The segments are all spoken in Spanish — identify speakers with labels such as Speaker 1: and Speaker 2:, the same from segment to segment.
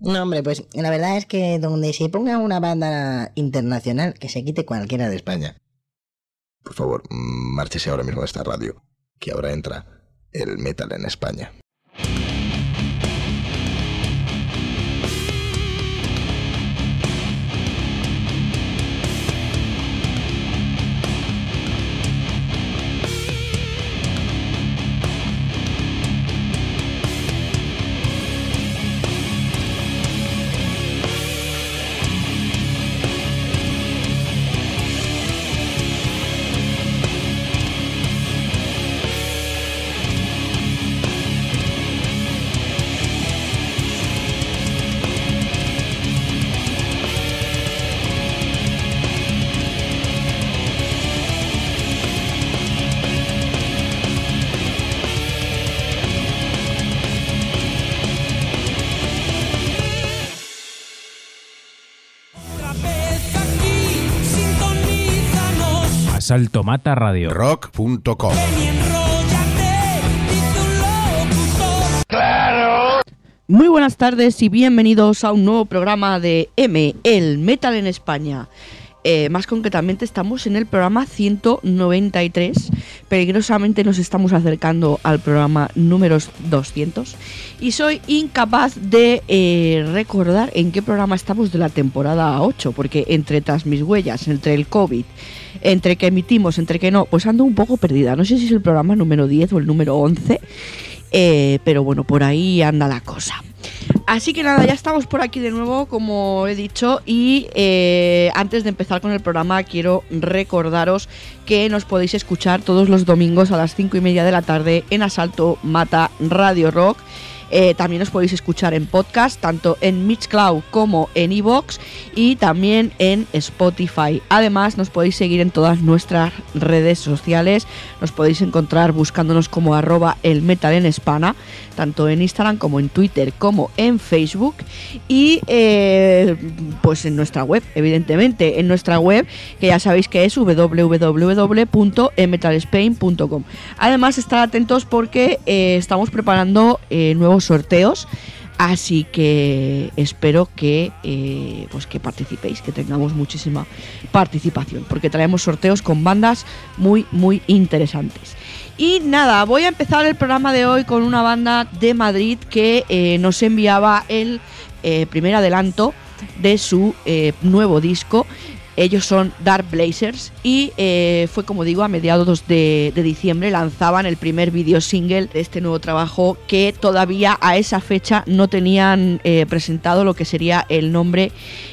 Speaker 1: No, hombre, pues la verdad es que donde se ponga una banda internacional, que se quite cualquiera de España.
Speaker 2: Por favor, márchese ahora mismo de esta radio, que ahora entra el metal en España.
Speaker 3: Salto Mata Radio.
Speaker 4: Rock.com.
Speaker 5: ¡Claro! Muy buenas tardes y bienvenidos a un nuevo programa de el Metal en España. Más concretamente estamos en el programa 193. Peligrosamente nos estamos acercando al programa número 200. Y soy incapaz de recordar en qué programa estamos de la temporada 8. Porque entre tras mis huellas, entre el COVID, entre que emitimos, entre que no, pues ando un poco perdida. No sé si es el programa número 10 o el número 11. Pero bueno, por ahí anda la cosa. Así que nada, ya estamos por aquí de nuevo, como he dicho, y antes de empezar con el programa quiero recordaros que nos podéis escuchar todos los domingos a las 5:30 de la tarde en Asalto Mata Radio Rock. También os podéis escuchar en podcast, tanto en Mixcloud como en iVoox y también en Spotify. Además, nos podéis seguir en todas nuestras redes sociales. Nos podéis encontrar buscándonos como @elmetalenespana, tanto en Instagram como en Twitter como en Facebook. Y pues en nuestra web, evidentemente, en nuestra web, que ya sabéis que es www.emetalspain.com. Además, estar atentos porque estamos preparando nuevos sorteos, así que espero que pues que participéis, que tengamos muchísima participación, porque traemos sorteos con bandas muy interesantes. Y nada, voy a empezar el programa de hoy con una banda de Madrid que nos enviaba el primer adelanto de su nuevo disco. Ellos son Dark Blazers y fue, como digo, a mediados de diciembre lanzaban el primer video single de este nuevo trabajo, que todavía a esa fecha no tenían presentado lo que sería el nombre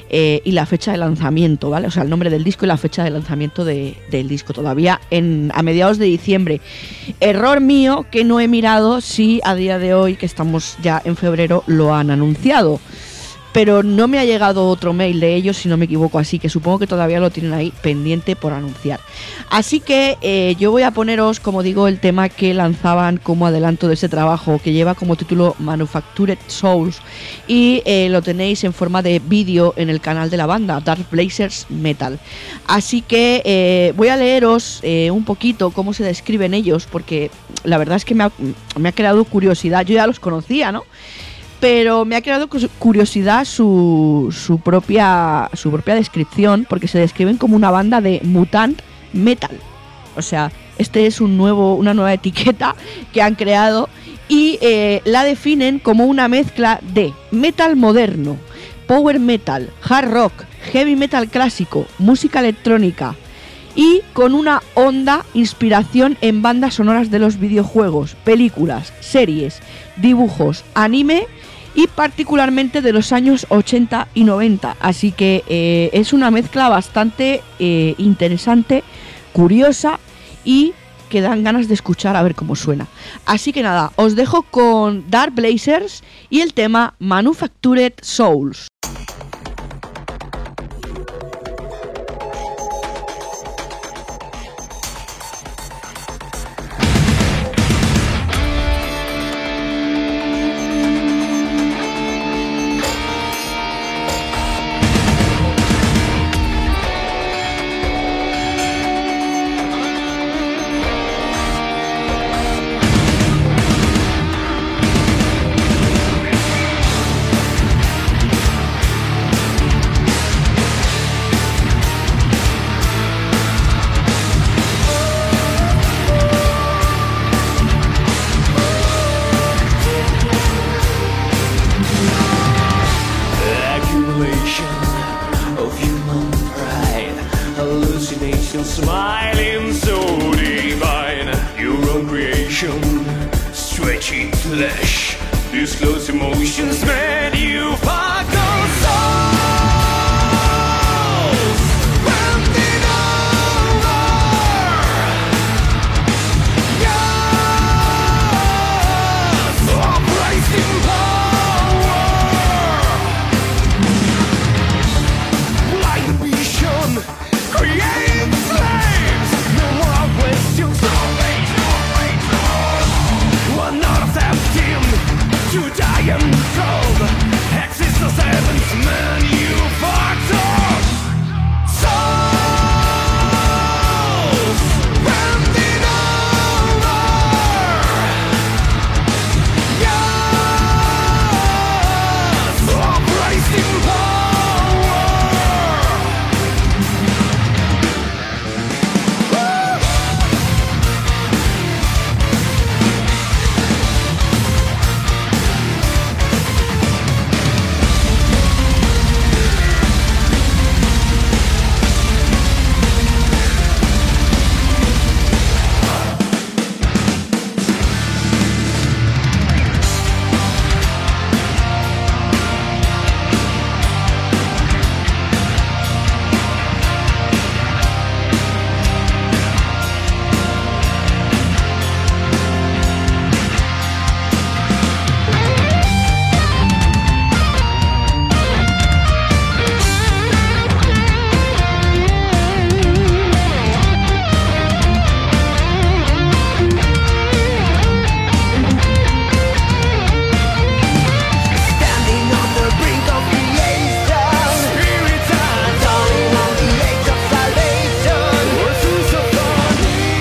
Speaker 5: y la fecha de lanzamiento, ¿vale? O sea, el nombre del disco y la fecha de lanzamiento del disco, todavía a mediados de diciembre. Error mío que no he mirado si a día de hoy, que estamos ya en febrero, lo han anunciado. Pero no me ha llegado otro mail de ellos, si no me equivoco, así que supongo que todavía lo tienen ahí pendiente por anunciar. Así que yo voy a poneros, como digo, el tema que lanzaban como adelanto de ese trabajo, que lleva como título Manufactured Souls, y lo tenéis en forma de vídeo en el canal de la banda, Dark Blazers Metal. Así que voy a leeros un poquito cómo se describen ellos, porque la verdad es que me ha creado curiosidad. Yo ya los conocía, ¿no? Pero me ha creado curiosidad su propia descripción, porque se describen como una banda de mutant metal. O sea, este es una nueva etiqueta que han creado y la definen como una mezcla de metal moderno, power metal, hard rock, heavy metal clásico, música electrónica y con una honda inspiración en bandas sonoras de los videojuegos, películas, series, dibujos, anime y particularmente de los años 80 y 90. Así que es una mezcla bastante interesante, curiosa y que dan ganas de escuchar a ver cómo suena. Así que nada, os dejo con Dark Blazers y el tema Manufactured Souls.
Speaker 4: smiling so divine. Your own creation, stretchy flesh, disclose emotions made you fuck those souls. Bending over, yes, uprising power, blind vision, creating flames, no more questions, no rage, no rage, no. One not accepting to die and cold. Exist as heaven's man, you fucked up. Souls bending over. Yes, uprising power. Standing on the brink of creation, spirits are dawning on the age of salvation. We're sons of God.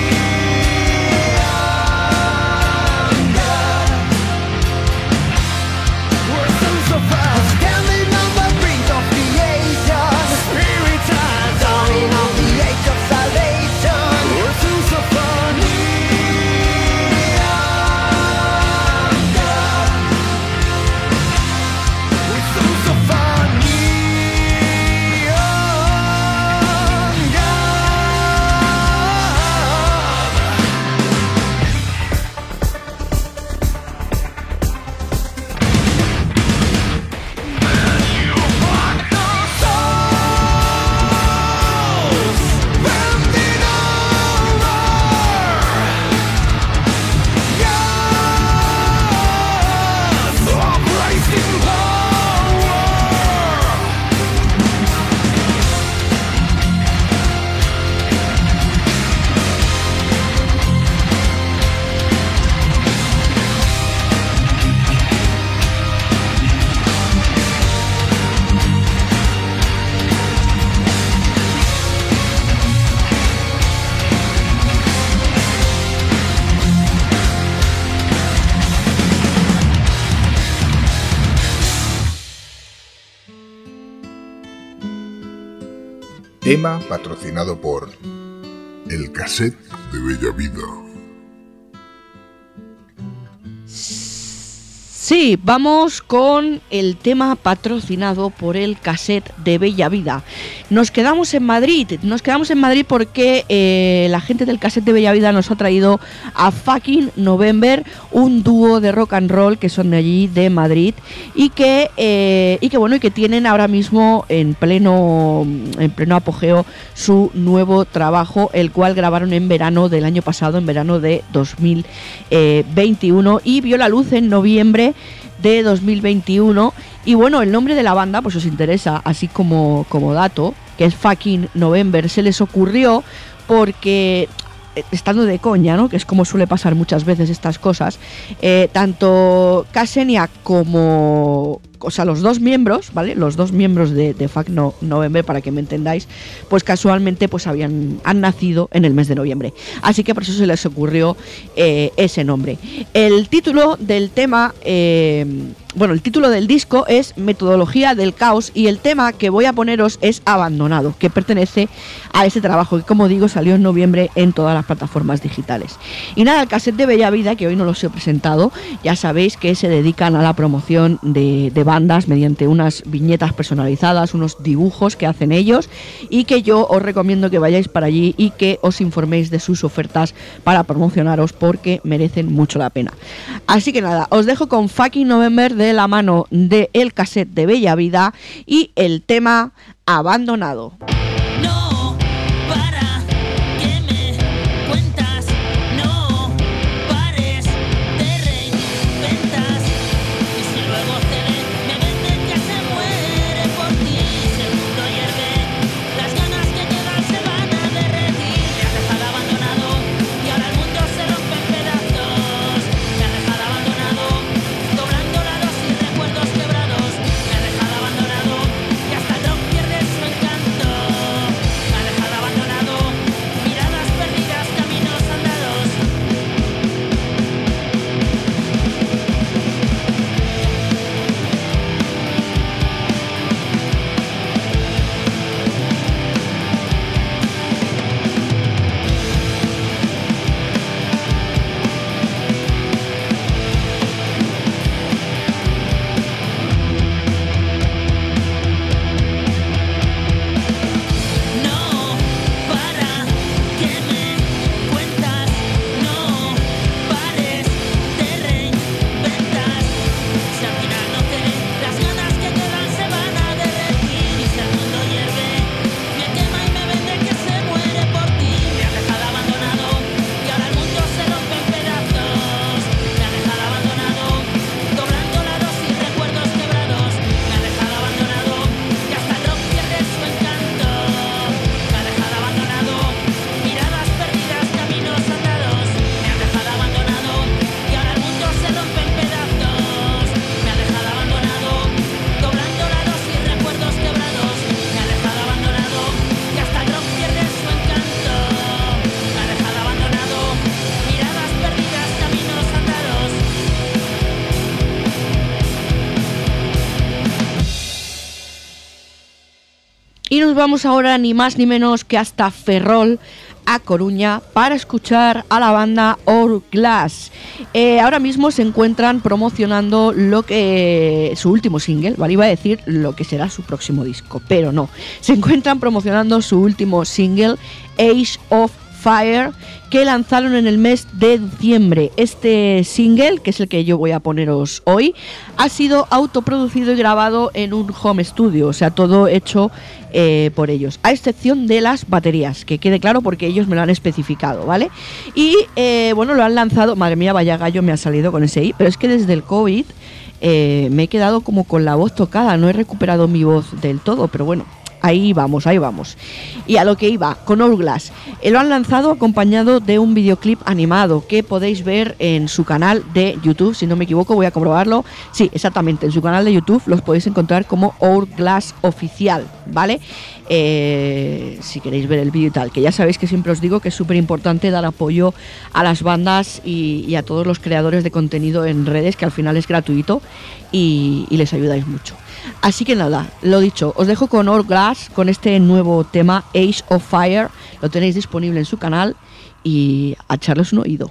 Speaker 4: We're sons of God. Standing on the brink of creation, spirits are dawning on the age of salvation. We're sons of God.
Speaker 2: Tema patrocinado por El Cassette de Bellavida.
Speaker 5: Sí, vamos con el tema patrocinado por el Cassette de Bellavida. Nos quedamos en Madrid porque la gente del Cassette de Bellavida nos ha traído a Fucking November, un dúo de rock and roll que son de allí, de Madrid, y que tienen ahora mismo en pleno apogeo su nuevo trabajo, el cual grabaron en verano del año pasado, en verano de 2021, y vio la luz en noviembre de 2021. Y bueno, el nombre de la banda, pues os interesa, así como dato, que es Fucking November, se les ocurrió porque, estando de coña, ¿no?, que es como suele pasar muchas veces estas cosas, tanto Ksenia como, o sea, los dos miembros, ¿vale?, los dos miembros de Fucking November, para que me entendáis, pues casualmente pues han nacido en el mes de noviembre, así que por eso se les ocurrió ese nombre. El título del tema bueno, el título del disco es Metodología del Caos y el tema que voy a poneros es Abandonado, que pertenece a ese trabajo que, como digo, salió en noviembre en todas las plataformas digitales. Y nada, el cassette de Bella Vida, que hoy no los he presentado, ya sabéis que se dedican a la promoción de bandas mediante unas viñetas personalizadas, unos dibujos que hacen ellos, y que yo os recomiendo que vayáis para allí y que os informéis de sus ofertas para promocionaros, porque merecen mucho la pena. Así que nada, os dejo con Fucking November de la mano de el cassette de Bella Vida y el tema Abandonado.
Speaker 6: No, para, que me cuentas, no pares, te reinventas. Y si luego cede, me venden que se muere por ti. Si el mundo hierve, las ganas que quedan se van a derretir. Me has dejado abandonado y ahora el mundo se rompe en pedazos. Me has dejado abandonado, doblando lados y recuerdos quebrados. Me has dejado abandonado y hasta el rock pierde su encanto. Me has dejado abandonado, miradas perdidas, caminos andados. No, para, que me cuentas, no pares, te reinventas. Si al final no cede, las ganas que quedan se van a derretir. Y si el mundo hierve, me quema y me vende que se muere por ti. Me has dejado abandonado y ahora el mundo se rompe en pedazos. Me has dejado abandonado, doblando lados y recuerdos quebrados. Me has dejado abandonado y hasta el rock pierde su encanto. Me has dejado abandonado, miradas perdidas, caminos andados. Me has dejado abandonado y ahora el mundo se rompe en pedazos. Me has dejado abandonado, doblando lados y recuerdos quebrados. Me has dejado abandonado y hasta el rock pierde su encanto. Me has dejado abandonado, miradas perdidas, caminos andados.
Speaker 5: Y nos vamos ahora ni más ni menos que hasta Ferrol, a Coruña, para escuchar a la banda Hourglass. Ahora mismo se encuentran promocionando su último single, ¿vale? Iba a decir lo que será su próximo disco, pero no. Se encuentran promocionando su último single, Age of Fire, que lanzaron en el mes de diciembre. Este single, que es el que yo voy a poneros hoy, ha sido autoproducido y grabado en un home studio, o sea, todo hecho por ellos, a excepción de las baterías, que quede claro porque ellos me lo han especificado, ¿vale? Y bueno, lo han lanzado, madre mía, vaya gallo me ha salido con ese i, pero es que desde el COVID me he quedado como con la voz tocada, no he recuperado mi voz del todo, pero bueno, ahí vamos, ahí vamos. Y a lo que iba, con Hourglass. Lo han lanzado acompañado de un videoclip animado que podéis ver en su canal de YouTube, si no me equivoco, voy a comprobarlo. Sí, exactamente, en su canal de YouTube los podéis encontrar como Hourglass Oficial, ¿vale? Si queréis ver el vídeo y tal, que ya sabéis que siempre os digo que es súper importante dar apoyo a las bandas y a todos los creadores de contenido en redes, que al final es gratuito y les ayudáis mucho. Así que nada, lo dicho, os dejo con Hourglass, con este nuevo tema, Age of Fire. Lo tenéis disponible en su canal y a echarles un oído.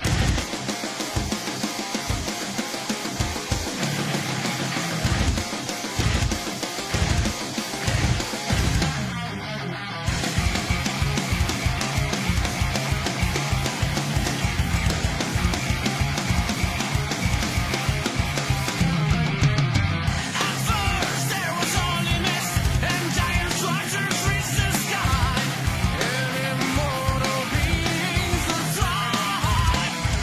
Speaker 4: Immortal beings that fly.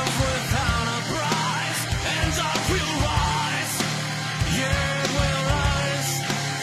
Speaker 4: comes without a price, and dark will rise. Yeah, it will rise.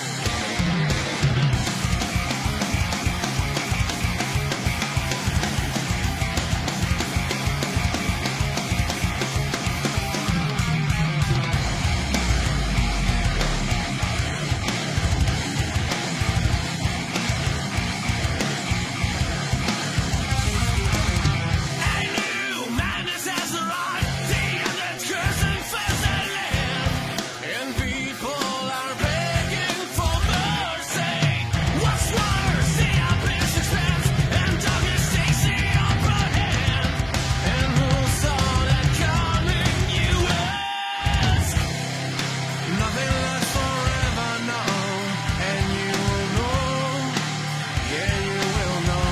Speaker 4: A new madness has arrived. The end that's cursing fills the land, and people are begging for mercy. What's worse, the abyss expands, and darkness takes the upper hand. And who saw that coming? You ask. Nothing lasts forever, no, and you will know. Yeah, you will know.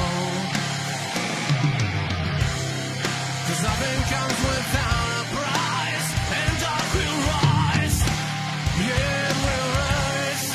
Speaker 4: 'Cause nothing comes without a price, and dark will rise. Yeah, it will rise.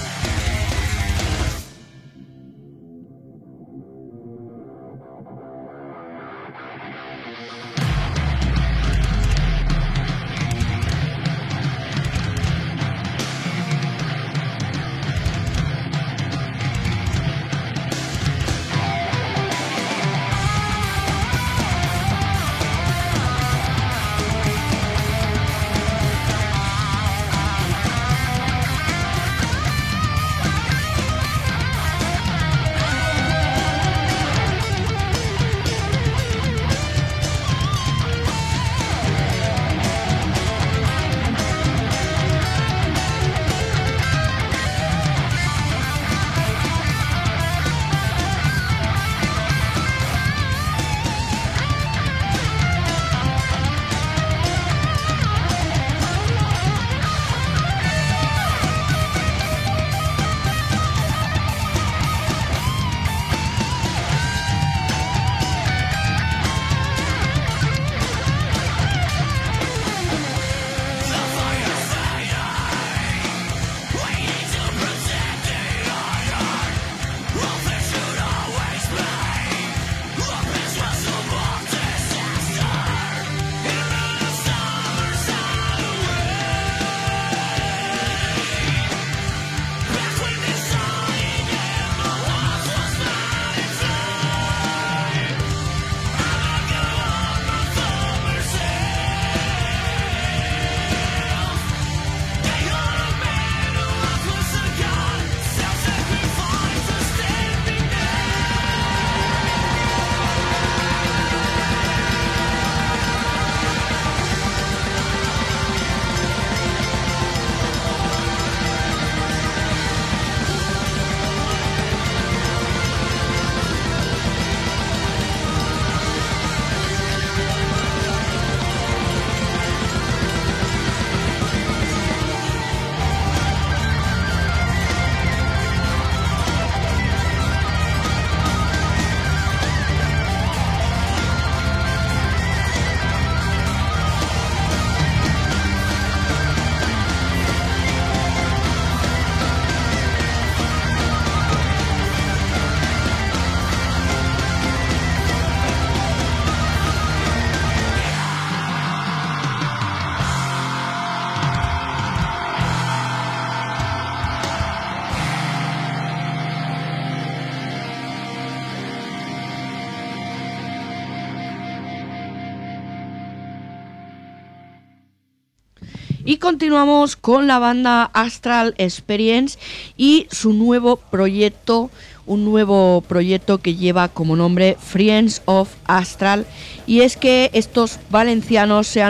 Speaker 5: Y continuamos con la banda Astral Experience y su nuevo proyecto, un nuevo proyecto que lleva como nombre Friends of Astral. Y es que estos valencianos se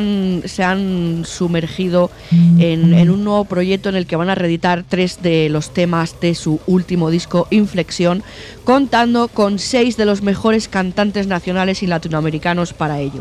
Speaker 5: han sumergido en un nuevo proyecto en el que van a reeditar 3 de los temas de su último disco Inflexión, contando con 6 de los mejores cantantes nacionales y latinoamericanos para ello.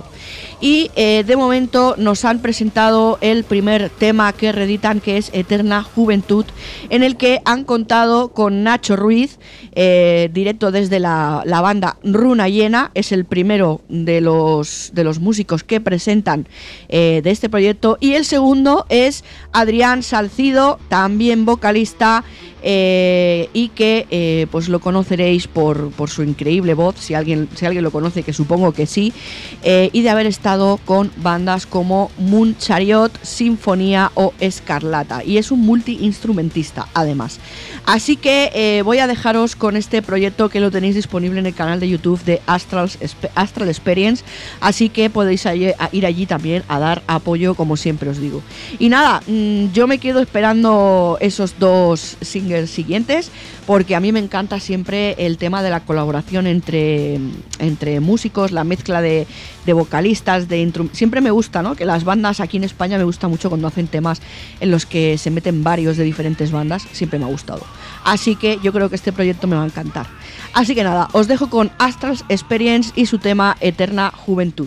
Speaker 5: Y de momento nos han presentado el primer tema que reeditan, que es Eterna Juventud, en el que han contado con Nacho Ruiz, directo desde la banda Runa Llena. Es el primero de los músicos que presentan de este proyecto, y el segundo es Adrián Salcido, también vocalista, y que pues lo conoceréis por su increíble voz, si alguien lo conoce, que supongo que sí, y de haber estado con bandas como Moon Chariot, Sinfonía o Escarlata, y es un multiinstrumentista además. Así que voy a dejaros con este proyecto que lo tenéis disponible en el canal de YouTube de Astral Experience, así que podéis ir allí también a dar apoyo, como siempre os digo. Y nada, yo me quedo esperando esos 2 singles siguientes, porque a mí me encanta siempre el tema de la colaboración entre músicos, la mezcla de vocalistas, siempre me gusta, ¿no? Que las bandas aquí en España me gusta mucho cuando hacen temas en los que se meten varios de diferentes bandas, siempre me ha gustado. Así que yo creo que este proyecto me va a encantar. Así que nada, os dejo con Astral Experience y su tema Eterna Juventud.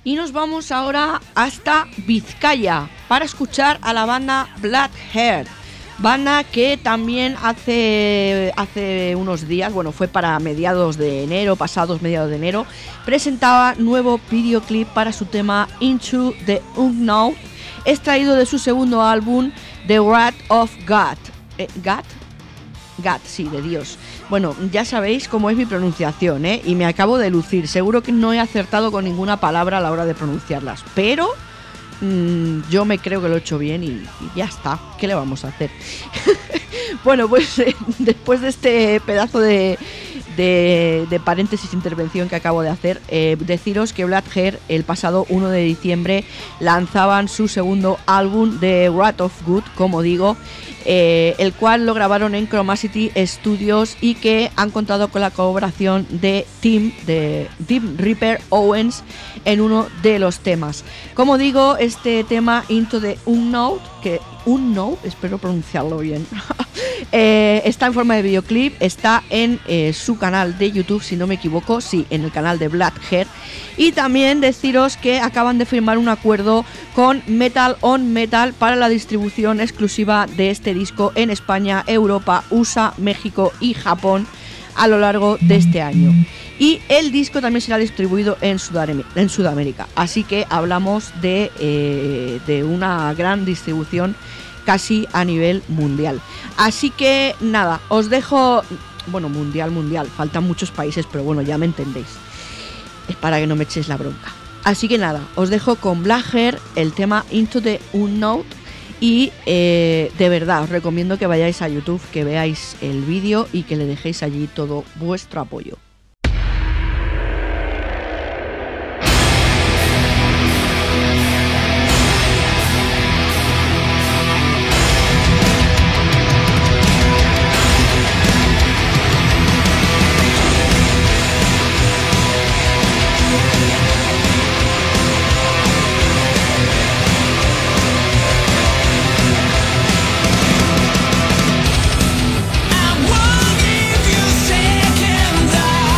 Speaker 5: Y nos vamos ahora hasta Vizcaya para escuchar a la banda Blackheart. Banda que también hace unos días, bueno, fue para pasados mediados de enero, presentaba nuevo videoclip para su tema Into the Unknown, extraído de su segundo álbum The Wrath of God. God, sí, de Dios. Bueno, ya sabéis cómo es mi pronunciación, ¿eh? Y me acabo de lucir. Seguro que no he acertado con ninguna palabra a la hora de pronunciarlas, pero yo me creo que lo he hecho bien y ya está. ¿Qué le vamos a hacer? Bueno, pues después de este pedazo de paréntesis intervención que acabo de hacer, deciros que Blackheart el pasado 1 de diciembre lanzaban su segundo álbum The Wrath of God, como digo, el cual lo grabaron en Chromacity Studios y que han contado con la colaboración de Tim Reaper Owens en uno de los temas. Como digo, este tema Into the Unknown, espero pronunciarlo bien, está en forma de videoclip, está en su canal de YouTube, si no me equivoco, sí, en el canal de Blackheart. Y también deciros que acaban de firmar un acuerdo con Metal on Metal para la distribución exclusiva de este disco en España, Europa, USA, México y Japón a lo largo de este año. Y el disco también será distribuido en Sudamérica. Así que hablamos de una gran distribución casi a nivel mundial. Así que nada, os dejo... Bueno, mundial, faltan muchos países, pero bueno, ya me entendéis. Es para que no me echéis la bronca. Así que nada, os dejo con Blackheart, el tema Into the Unknown. Y de verdad, os recomiendo que vayáis a YouTube, que veáis el vídeo y que le dejéis allí todo vuestro apoyo.
Speaker 4: I won't give you second thought.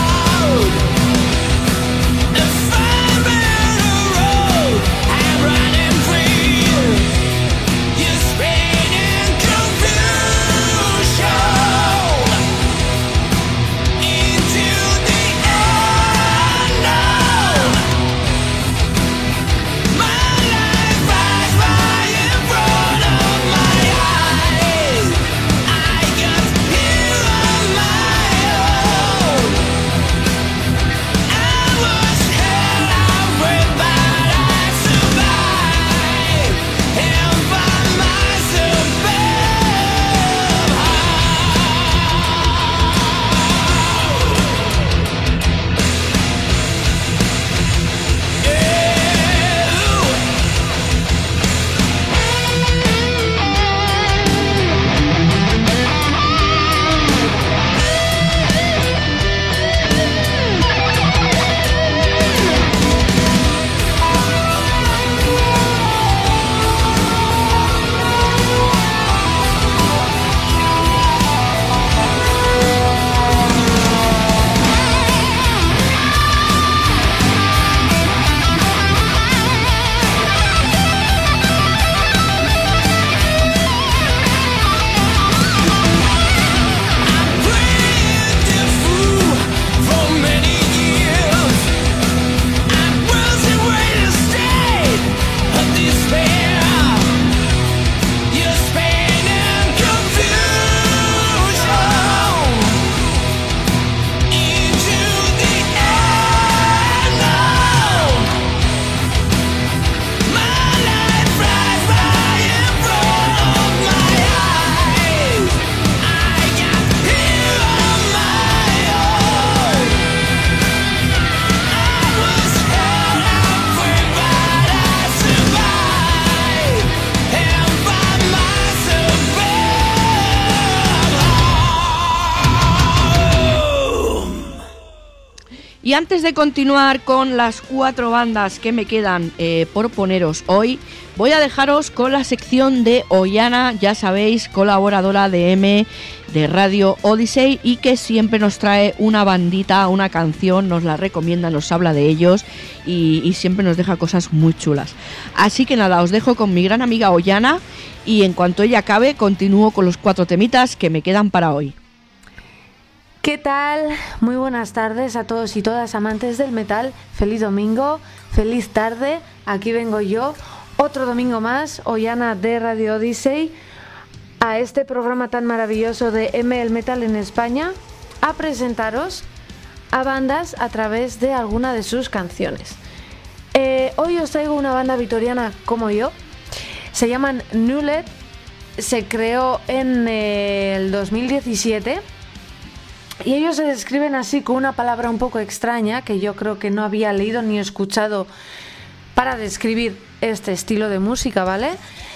Speaker 5: Y antes de continuar con las 4 bandas que me quedan por poneros hoy, voy a dejaros con la sección de Ollana, ya sabéis, colaboradora de M de Radio Odyssey y que siempre nos trae una bandita, una canción, nos la recomienda, nos habla de ellos y siempre nos deja cosas muy chulas. Así que nada, os dejo con mi gran amiga Ollana y en cuanto ella acabe continúo con los 4 temitas que me quedan para hoy.
Speaker 7: ¿Qué tal? Muy buenas tardes a todos y todas amantes del metal. Feliz domingo, feliz tarde. Aquí vengo yo, otro domingo más, Ollana de Radio Odyssey, a este programa tan maravilloso de M el Metal en España, a presentaros a bandas a través de alguna de sus canciones. Hoy os traigo una banda vitoriana como yo. Se llaman Nulet. Se creó en el 2017. Y ellos se describen así con una palabra un poco extraña que yo creo que no había leído ni escuchado para describir este estilo de música, ¿vale?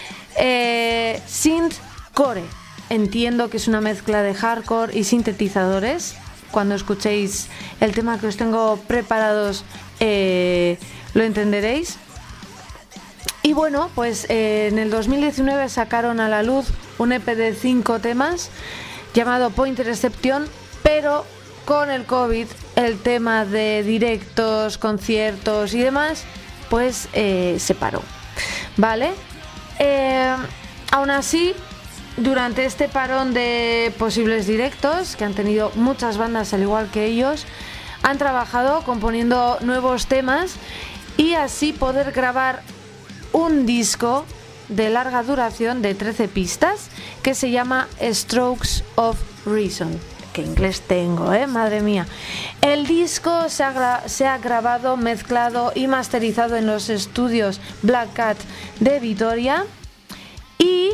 Speaker 7: Synthcore. Entiendo que es una mezcla de hardcore y sintetizadores. Cuando escuchéis el tema que os tengo preparados lo entenderéis. Y bueno, pues en el 2019 sacaron a la luz un EP de 5 temas llamado Pointer Exception. Pero con el COVID, el tema de directos, conciertos y demás, pues se paró, ¿vale? Aún así, durante este parón de posibles directos, que han tenido muchas bandas al igual que ellos, han trabajado componiendo nuevos temas y así poder grabar un disco de larga duración de 13 pistas que se llama Strokes of Reason. Que inglés tengo, madre mía. El disco se ha grabado, mezclado y masterizado en los estudios Black Cat de Vitoria. Y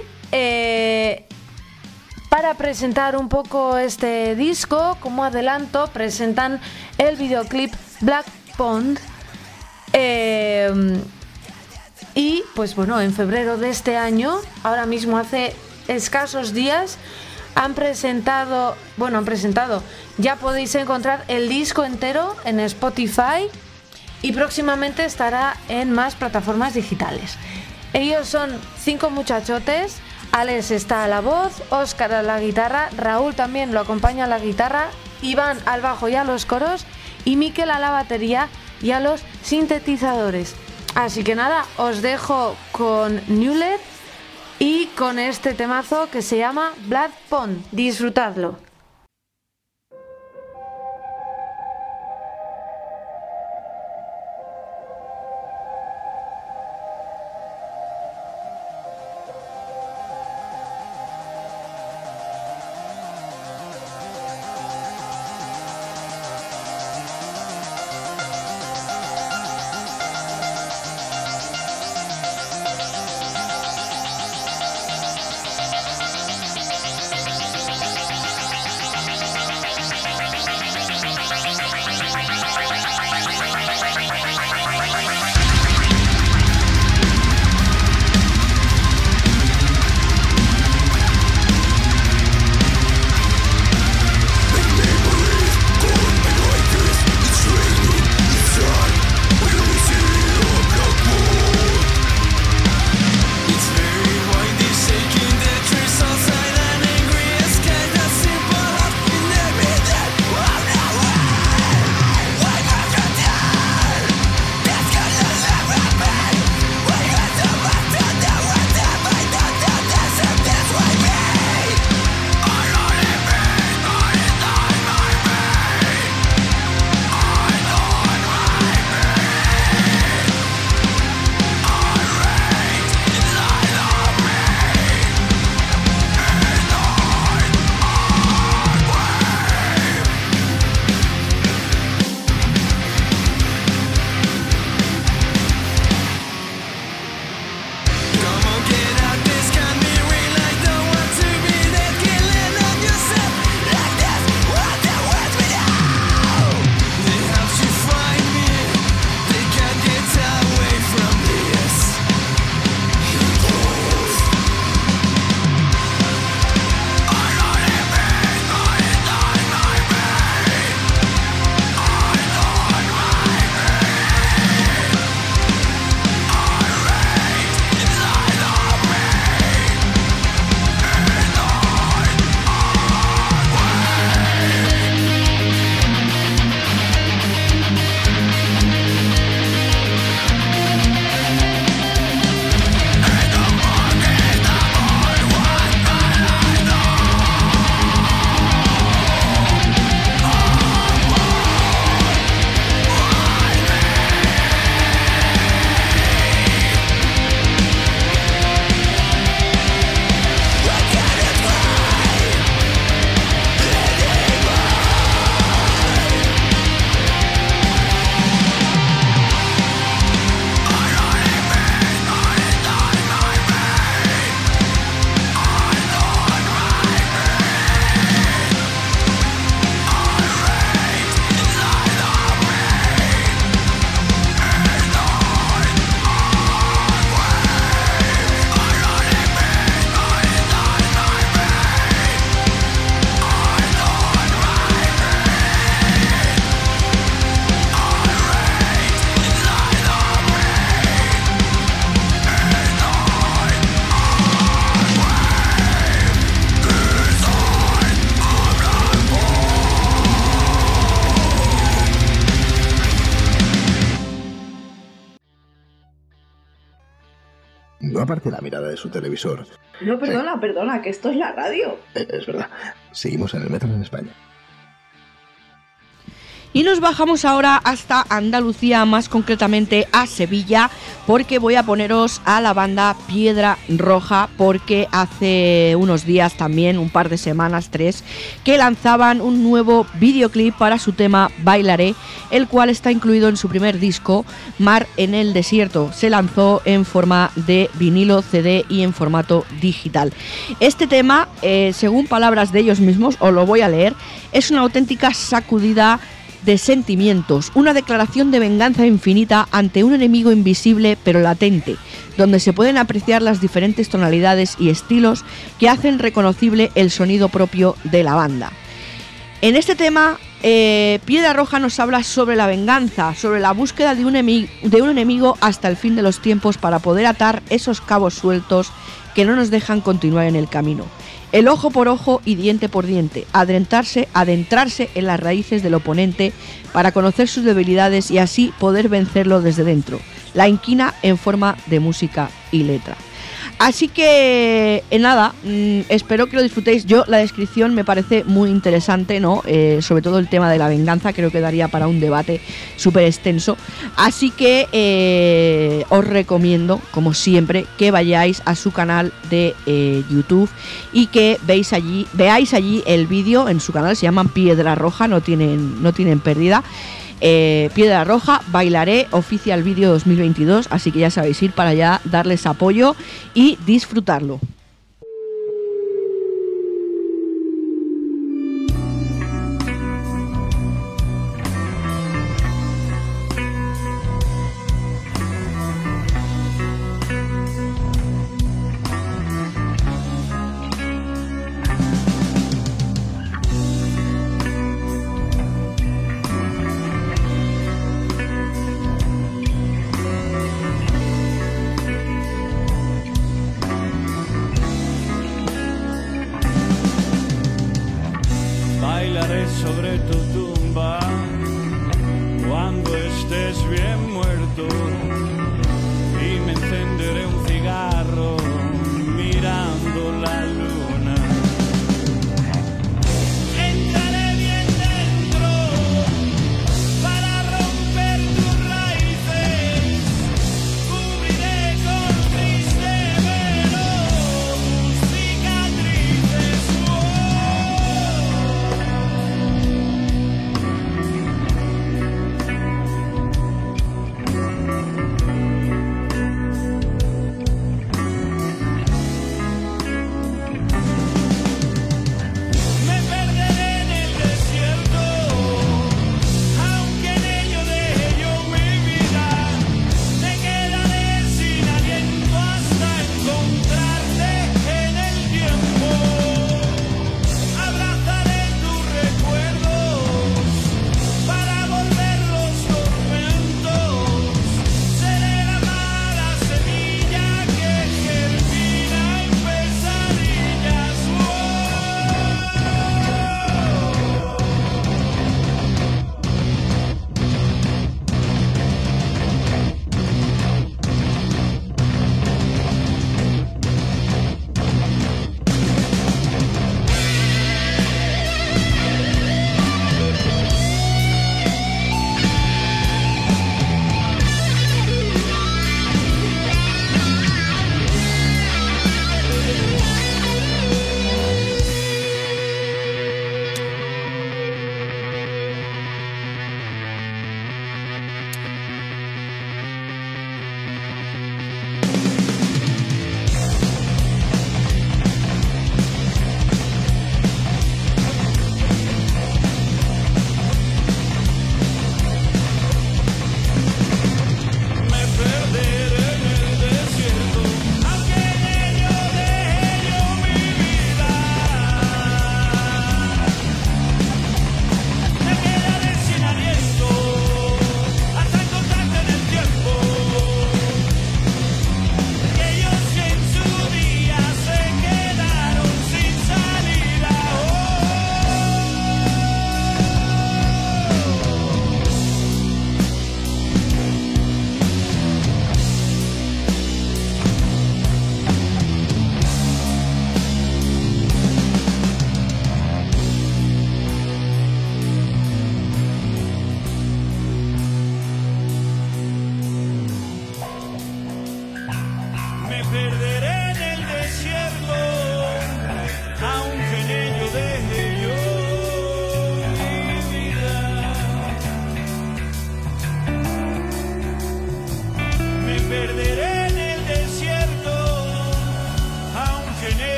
Speaker 7: para presentar un poco este disco, como adelanto, presentan el videoclip Black Pond. Y pues bueno, en febrero de este año, ahora mismo hace escasos días, han presentado, ya podéis encontrar el disco entero en Spotify y próximamente estará en más plataformas digitales. Ellos son 5 muchachotes, Alex está a la voz, Óscar a la guitarra, Raúl también lo acompaña a la guitarra, Iván al bajo y a los coros y Miquel a la batería y a los sintetizadores. Así que nada, os dejo con Nulet y con este temazo que se llama Blood Pond. Disfrutadlo.
Speaker 2: aparte la mirada de su televisor.
Speaker 5: No, perdona, que esto es la radio.
Speaker 2: Es verdad. Seguimos en el metro en España.
Speaker 5: Y nos bajamos ahora hasta Andalucía, más concretamente a Sevilla, porque voy a poneros a la banda Piedra Roja, porque hace unos días también, un par de semanas, 3, que lanzaban un nuevo videoclip para su tema Bailaré, el cual está incluido en su primer disco, Mar en el Desierto. Se lanzó en forma de vinilo, CD y en formato digital. Este tema, según palabras de ellos mismos, os lo voy a leer, es una auténtica sacudida de sentimientos, una declaración de venganza infinita ante un enemigo invisible pero latente, donde se pueden apreciar las diferentes tonalidades y estilos que hacen reconocible el sonido propio de la banda. En este tema, Piedra Roja nos habla sobre la venganza, sobre la búsqueda de un enemigo hasta el fin de los tiempos para poder atar esos cabos sueltos que no nos dejan continuar en el camino. El ojo por ojo y diente por diente, adentrarse en las raíces del oponente para conocer sus debilidades y así poder vencerlo desde dentro. La inquina en forma de música y letra. Así que, nada, espero que lo disfrutéis. Yo, la descripción me parece muy interesante, ¿no? Sobre todo el tema de la venganza, creo que daría para un debate súper extenso. Así que os recomiendo, como siempre, que vayáis a su canal de YouTube y que veáis allí el vídeo. En su canal se llaman Piedra Roja, no tienen pérdida. Piedra Roja, Bailaré, Oficial Vídeo 2022, así que ya sabéis, ir para allá, darles apoyo y disfrutarlo.
Speaker 4: Bailaré sobre tu tumba cuando estés bien muerto y me encenderé un cigarro mirando la luna. Entraré bien dentro para romper tus raíces, cubriré con triste velo tus cicatrices.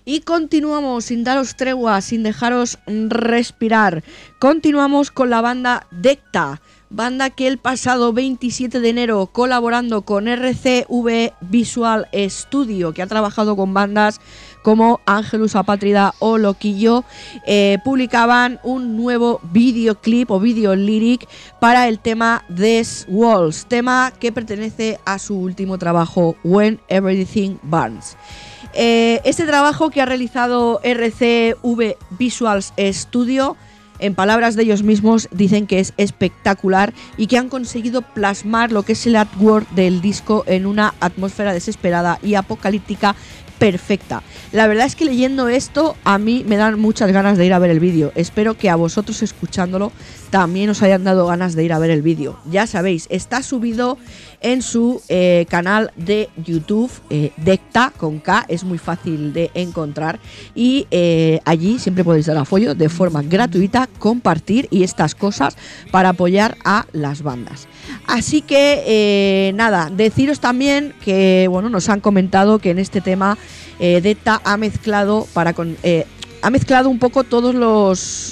Speaker 5: Y continuamos sin daros tregua, sin dejaros respirar. Continuamos con la banda Decta, banda que el pasado 27 de enero, colaborando con RCV Visual Studio, que ha trabajado con bandas como Angelus Apátrida o Loquillo, publicaban un nuevo videoclip o video lyric para el tema These Walls, tema que pertenece a su último trabajo, When Everything Burns. Este trabajo que ha realizado RCV Visual Studio, en palabras de ellos mismos, dicen que es espectacular y que han conseguido plasmar lo que es el artwork del disco en una atmósfera desesperada y apocalíptica perfecta. La verdad es que leyendo esto a mí me dan muchas ganas de ir a ver el vídeo. Espero que a vosotros escuchándolo también os hayan dado ganas de ir a ver el vídeo. Ya sabéis, está subido en su canal de YouTube, Decta con K, es muy fácil de encontrar y allí siempre podéis dar apoyo de forma gratuita, compartir y estas cosas para apoyar a las bandas. Así que nada, deciros también que bueno, nos han comentado que en este tema Decta ha mezclado ha mezclado un poco todos los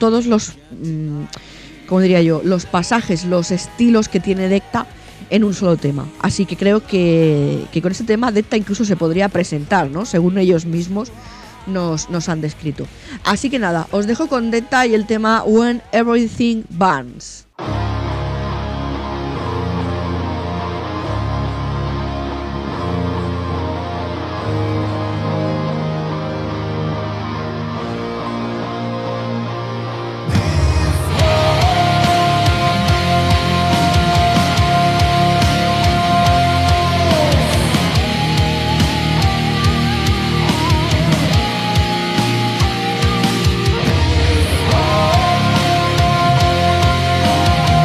Speaker 5: ¿cómo diría yo? Los pasajes, los estilos que tiene Decta en un solo tema. Así que creo que con este tema Decta incluso se podría presentar, ¿no? Según ellos mismos nos han descrito. Así que nada, os dejo con Decta y el tema When Everything Burns.
Speaker 4: Oh,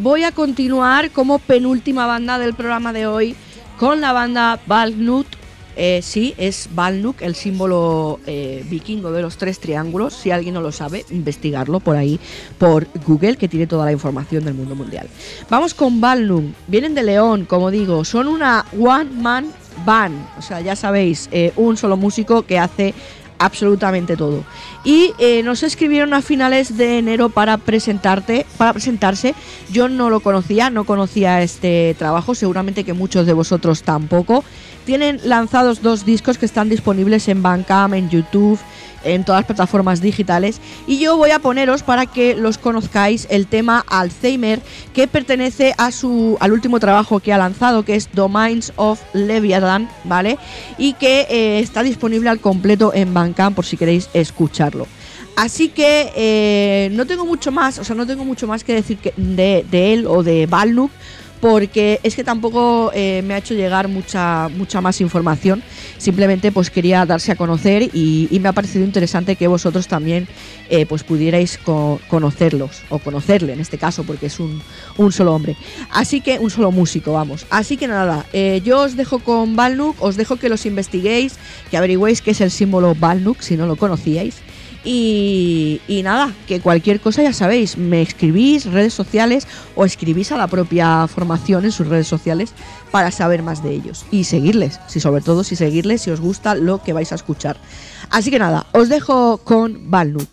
Speaker 5: voy a continuar como penúltima banda del programa de hoy con la banda Valknut. Sí, es Valknut, el símbolo vikingo de los 3 triángulos. Si alguien no lo sabe, investigarlo por ahí, por Google, que tiene toda la información del mundo mundial. Vamos con Valknut. Vienen de León, como digo. Son una one-man band. O sea, ya sabéis, un solo músico que hace absolutamente todo. Y nos escribieron a finales de enero para presentarse. Yo no lo conocía, no conocía este trabajo. Seguramente que muchos de vosotros tampoco. Tienen lanzados 2 discos que están disponibles en Bandcamp, en YouTube, en todas las plataformas digitales. Y yo voy a poneros, para que los conozcáis, el tema Alzheimer, que pertenece al último trabajo que ha lanzado, que es Domains of Leviathan, ¿vale? Y que está disponible al completo en Bandcamp por si queréis escucharlo. Así que no tengo mucho más que decir de él o de Valknut, porque es que tampoco me ha hecho llegar mucha más información. Simplemente pues quería darse a conocer y me ha parecido interesante que vosotros también pues pudierais conocerlos, o conocerle en este caso, porque es un solo hombre. Así que, un solo músico, vamos. Así que nada, yo os dejo con Valknut, os dejo que los investiguéis, que averigüéis qué es el símbolo Valknut, si no lo conocíais. Y nada, que cualquier cosa ya sabéis, me escribís redes sociales o escribís a la propia formación en sus redes sociales para saber más de ellos y seguirles, sobre todo seguirles si os gusta lo que vais a escuchar. Así que nada, os dejo con Valknut.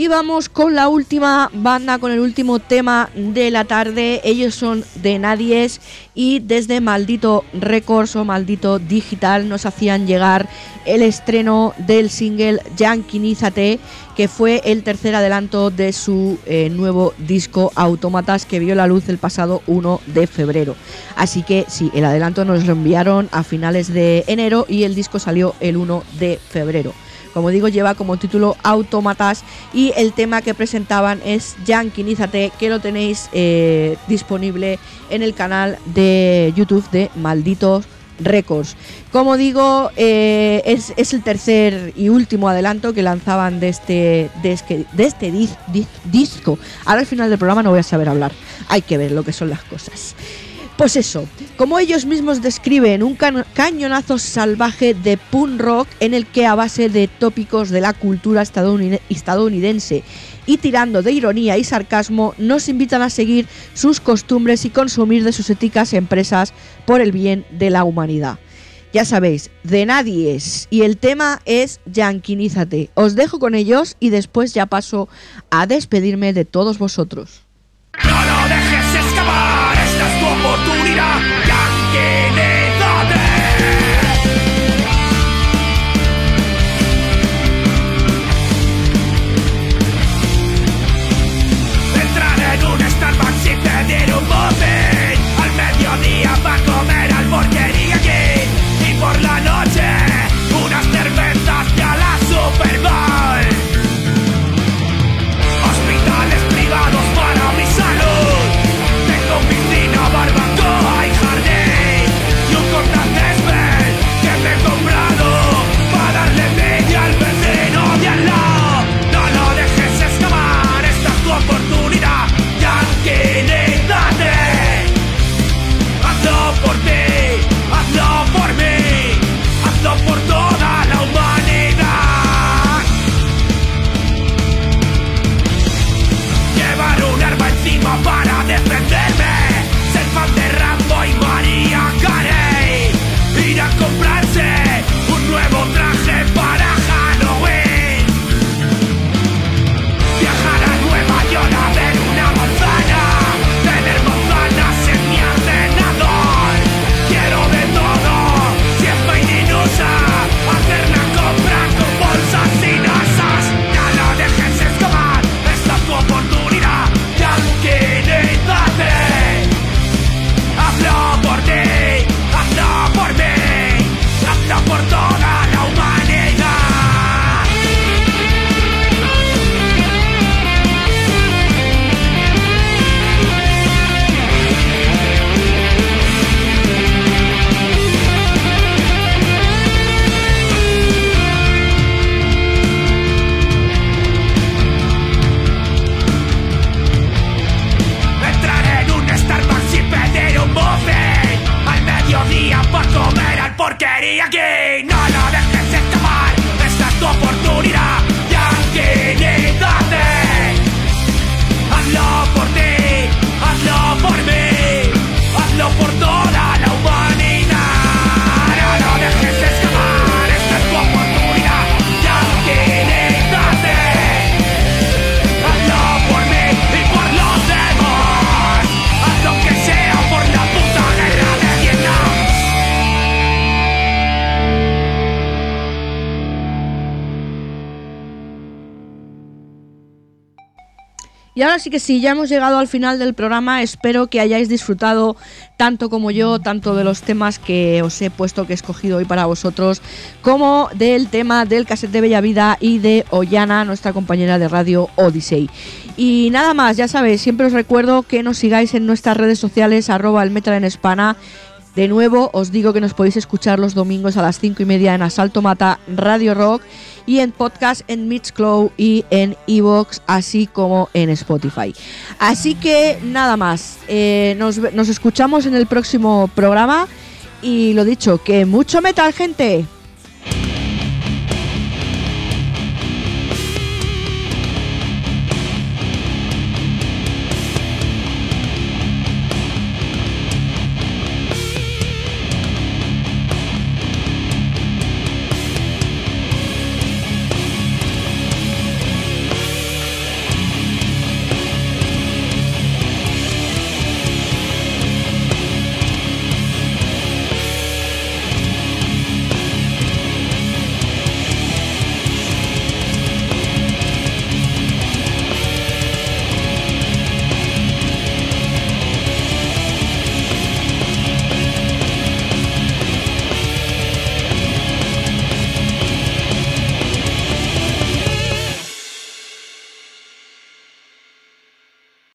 Speaker 5: Y vamos con la última banda, con el último tema de la tarde. Ellos son The Nadies y desde Maldito Records o Maldito Digital nos hacían llegar el estreno del single Yanquinízate, que fue el tercer adelanto de su nuevo disco Autómatas, que vio la luz el pasado 1 de febrero. Así que sí, el adelanto nos lo enviaron a finales de enero y el disco salió el 1 de febrero. Como digo, lleva como título Autómatas y el tema que presentaban es Yanquinízate, que lo tenéis disponible en el canal de YouTube de Malditos Records. Como digo, es el tercer y último adelanto que lanzaban de este disco. Ahora al final del programa no voy a saber hablar, hay que ver lo que son las cosas. Pues eso, como ellos mismos describen, un cañonazo salvaje de punk rock en el que a base de tópicos de la cultura estadounidense y tirando de ironía y sarcasmo nos invitan a seguir sus costumbres y consumir de sus éticas empresas por el bien de la humanidad. Ya sabéis, The Nadies, y el tema es Yanquinízate. Os dejo con ellos y después ya paso a despedirme de todos vosotros.
Speaker 4: No lo dejes escapar, esta es tu oportunidad, Yanquinízate. Entrar en un Starbucks y pedir un muffin al mediodía para comer al Porquería King, y por la noche unas cervezas de a la Super Bowl. Hospitales privados para mi salud, tengo piscina, barbacoa y jardín, y un cortacésped que me he comprado para darle envidia al vecino de al lado. No lo dejes escapar, esta es tu oportunidad, Yanquinízate. Hazlo por ti, hazlo por mí, hazlo por toda la humanidad. Llevar un arma encima para defenderme, ser fan de Rambo y María Carey, ir a comprarse un nuevo traje para Halloween, viajar a Nueva York a ver una manzana, tener manzanas en mi ordenador. Quiero de todo, si es made in USA, hacer la compra con bolsas sin asas. Ya lo dejes escapar, esta es tu oportunidad, Yanquinízate. Hazlo por ti, hazlo por mí, hazlo por toda la humanidad. Entrar en un Starbucks y pedir un muffin al mediodía para comer al Porquería King. No lo dejes escapar, esta es tu oportunidad, Yanquinízate. Hazlo por ti, hazlo por mí, hazlo por toda la humanidad. No lo dejes escapar, esta es tu oportunidad, Yanquinízate. Hazlo por mí y por los demás, haz lo que sea por la puta guerra de Vietnam.
Speaker 5: Y ahora sí que sí, ya hemos llegado al final del programa. Espero que hayáis disfrutado tanto como yo, tanto de los temas que os he puesto, que he escogido hoy para vosotros, como del tema del cassette de Bella Vida y de Ollana, nuestra compañera de radio Odyssey. Y nada más, ya sabéis, siempre os recuerdo que nos sigáis en nuestras redes sociales, @elmetalenespaña. De nuevo, os digo que nos podéis escuchar los domingos a las 5:30 en Asalto Mata Radio Rock y en podcast en Mixcloud y en iVoox, así como en Spotify. Así que nada más, nos escuchamos en el próximo programa y lo dicho, que mucho metal, gente.